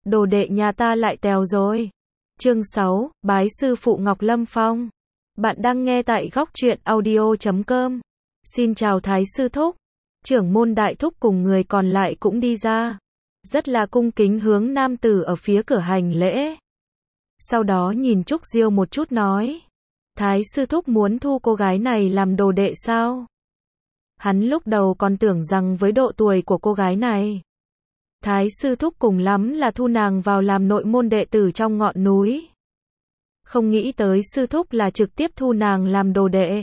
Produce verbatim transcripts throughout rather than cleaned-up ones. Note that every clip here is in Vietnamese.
đồ đệ nhà ta lại tèo rồi. Chương sáu, bái sư phụ Ngọc Lâm Phong. Bạn đang nghe tại góc truyện audio chấm com. Xin chào Thái sư thúc. Trưởng môn đại thúc cùng người còn lại cũng đi ra. Rất là cung kính hướng nam tử ở phía cửa hành lễ. Sau đó nhìn Trúc Diêu một chút nói. Thái sư thúc muốn thu cô gái này làm đồ đệ sao? Hắn lúc đầu còn tưởng rằng với độ tuổi của cô gái này, Thái sư thúc cùng lắm là thu nàng vào làm nội môn đệ tử trong ngọn núi. Không nghĩ tới sư thúc là trực tiếp thu nàng làm đồ đệ.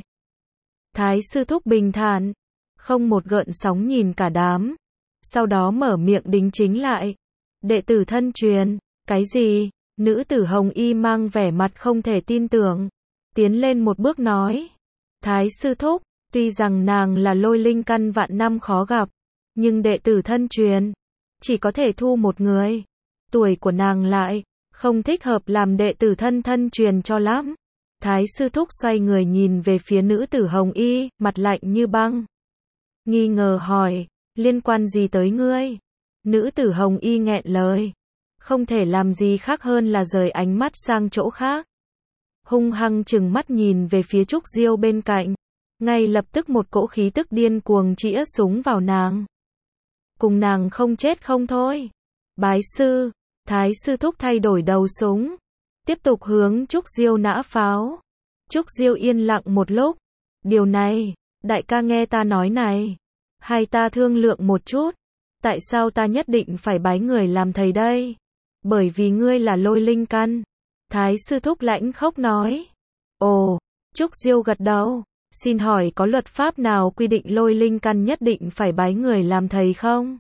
Thái sư thúc bình thản, không một gợn sóng nhìn cả đám. Sau đó mở miệng đính chính lại. Đệ tử thân truyền, cái gì? Nữ tử Hồng Y mang vẻ mặt không thể tin tưởng. Tiến lên một bước nói. Thái sư thúc, tuy rằng nàng là lôi linh căn vạn năm khó gặp, nhưng đệ tử thân truyền chỉ có thể thu một người. Tuổi của nàng lại không thích hợp làm đệ tử thân thân truyền cho lắm. Thái sư thúc xoay người nhìn về phía nữ tử Hồng Y, mặt lạnh như băng. Nghi ngờ hỏi, liên quan gì tới ngươi? Nữ tử Hồng Y nghẹn lời. Không thể làm gì khác hơn là rời ánh mắt sang chỗ khác. Hung hăng chừng mắt nhìn về phía Trúc Diêu bên cạnh. Ngay lập tức một cỗ khí tức điên cuồng chĩa súng vào nàng. Cùng nàng không chết không thôi. Bái sư, Thái sư thúc thay đổi đầu súng. Tiếp tục hướng Trúc Diêu nã pháo. Trúc Diêu yên lặng một lúc. Điều này, đại ca nghe ta nói này. Hay ta thương lượng một chút. Tại sao ta nhất định phải bái người làm thầy đây? Bởi vì ngươi là lôi linh căn. Thái sư thúc lãnh khốc nói. Ồ, Trúc Diêu gật đầu. Xin hỏi có luật pháp nào quy định lôi linh căn nhất định phải bái người làm thầy không?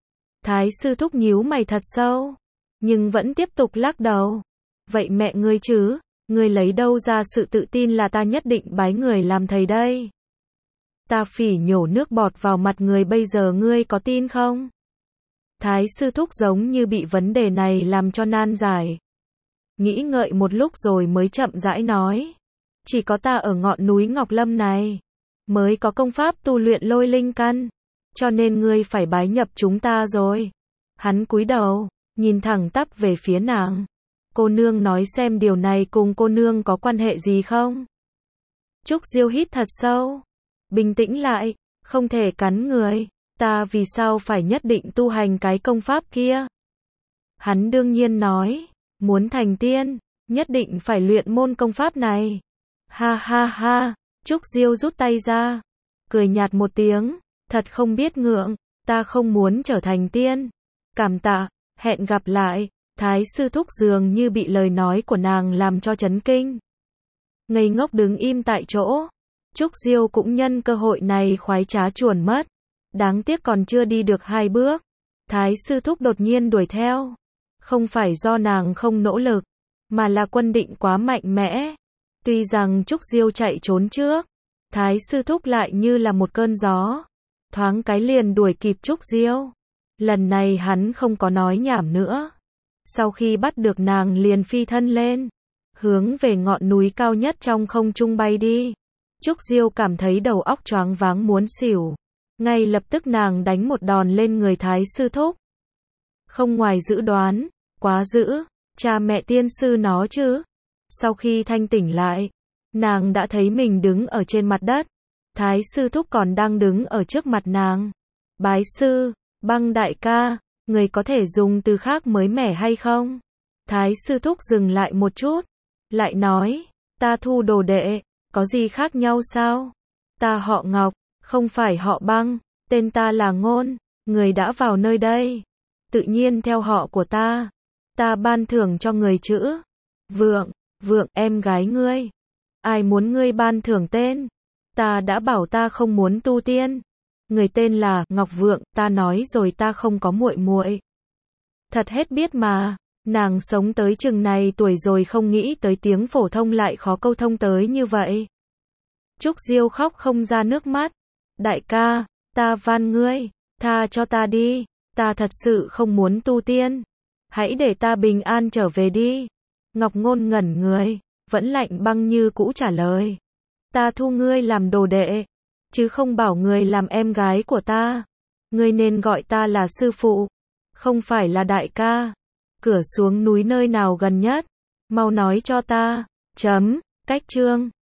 Thái sư thúc nhíu mày thật sâu, nhưng vẫn tiếp tục lắc đầu. Vậy mẹ ngươi chứ, ngươi lấy đâu ra sự tự tin là ta nhất định bái người làm thầy đây? Ta phỉ nhổ nước bọt vào mặt người bây giờ ngươi có tin không? Thái sư thúc giống như bị vấn đề này làm cho nan giải. Nghĩ ngợi một lúc rồi mới chậm rãi nói. Chỉ có ta ở ngọn núi Ngọc Lâm này mới có công pháp tu luyện lôi linh căn, cho nên ngươi phải bái nhập chúng ta rồi. Hắn cúi đầu, nhìn thẳng tắp về phía nàng. Cô nương nói xem điều này cùng cô nương có quan hệ gì không? Trúc Diêu hít thật sâu, bình tĩnh lại, không thể cắn người. Ta vì sao phải nhất định tu hành cái công pháp kia? Hắn đương nhiên nói, muốn thành tiên, nhất định phải luyện môn công pháp này. Ha ha ha, Trúc Diêu rút tay ra, cười nhạt một tiếng, thật không biết ngượng, ta không muốn trở thành tiên. Cảm tạ, hẹn gặp lại. Thái sư thúc dường như bị lời nói của nàng làm cho chấn kinh. Ngây ngốc đứng im tại chỗ. Trúc Diêu cũng nhân cơ hội này khoái trá chuồn mất. Đáng tiếc còn chưa đi được hai bước. Thái sư thúc đột nhiên đuổi theo. Không phải do nàng không nỗ lực, mà là quân định quá mạnh mẽ. Tuy rằng Trúc Diêu chạy trốn trước, Thái sư thúc lại như là một cơn gió. Thoáng cái liền đuổi kịp Trúc Diêu. Lần này hắn không có nói nhảm nữa. Sau khi bắt được nàng liền phi thân lên, hướng về ngọn núi cao nhất trong không trung bay đi. Trúc Diêu cảm thấy đầu óc choáng váng muốn xỉu. Ngay lập tức nàng đánh một đòn lên người Thái sư thúc. Không ngoài dự đoán, quá dữ, cha mẹ tiên sư nó chứ. Sau khi thanh tỉnh lại, nàng đã thấy mình đứng ở trên mặt đất. Thái sư thúc còn đang đứng ở trước mặt nàng. Bái sư, Băng đại ca, người có thể dùng từ khác mới mẻ hay không? Thái sư thúc dừng lại một chút, lại nói, ta thu đồ đệ, có gì khác nhau sao? Ta họ Ngọc, không phải họ Băng, tên ta là Ngôn, người đã vào nơi đây, tự nhiên theo họ của ta. Ta ban thưởng cho người chữ Vượng. Vượng, em gái ngươi. Ai muốn ngươi ban thưởng tên? Ta đã bảo ta không muốn tu tiên. Người tên là Ngọc Vượng, ta nói rồi ta không có muội muội. Thật hết biết mà, nàng sống tới chừng này tuổi rồi không nghĩ tới tiếng phổ thông lại khó câu thông tới như vậy. Trúc Diêu khóc không ra nước mắt. Đại ca, ta van ngươi, tha cho ta đi, ta thật sự không muốn tu tiên. Hãy để ta bình an trở về đi. Ngọc Ngôn ngẩn người, vẫn lạnh băng như cũ trả lời. Ta thu ngươi làm đồ đệ, chứ không bảo người làm em gái của ta. Ngươi nên gọi ta là sư phụ, không phải là đại ca. Cửa xuống núi nơi nào gần nhất? Mau nói cho ta. Chấm. Cách chương.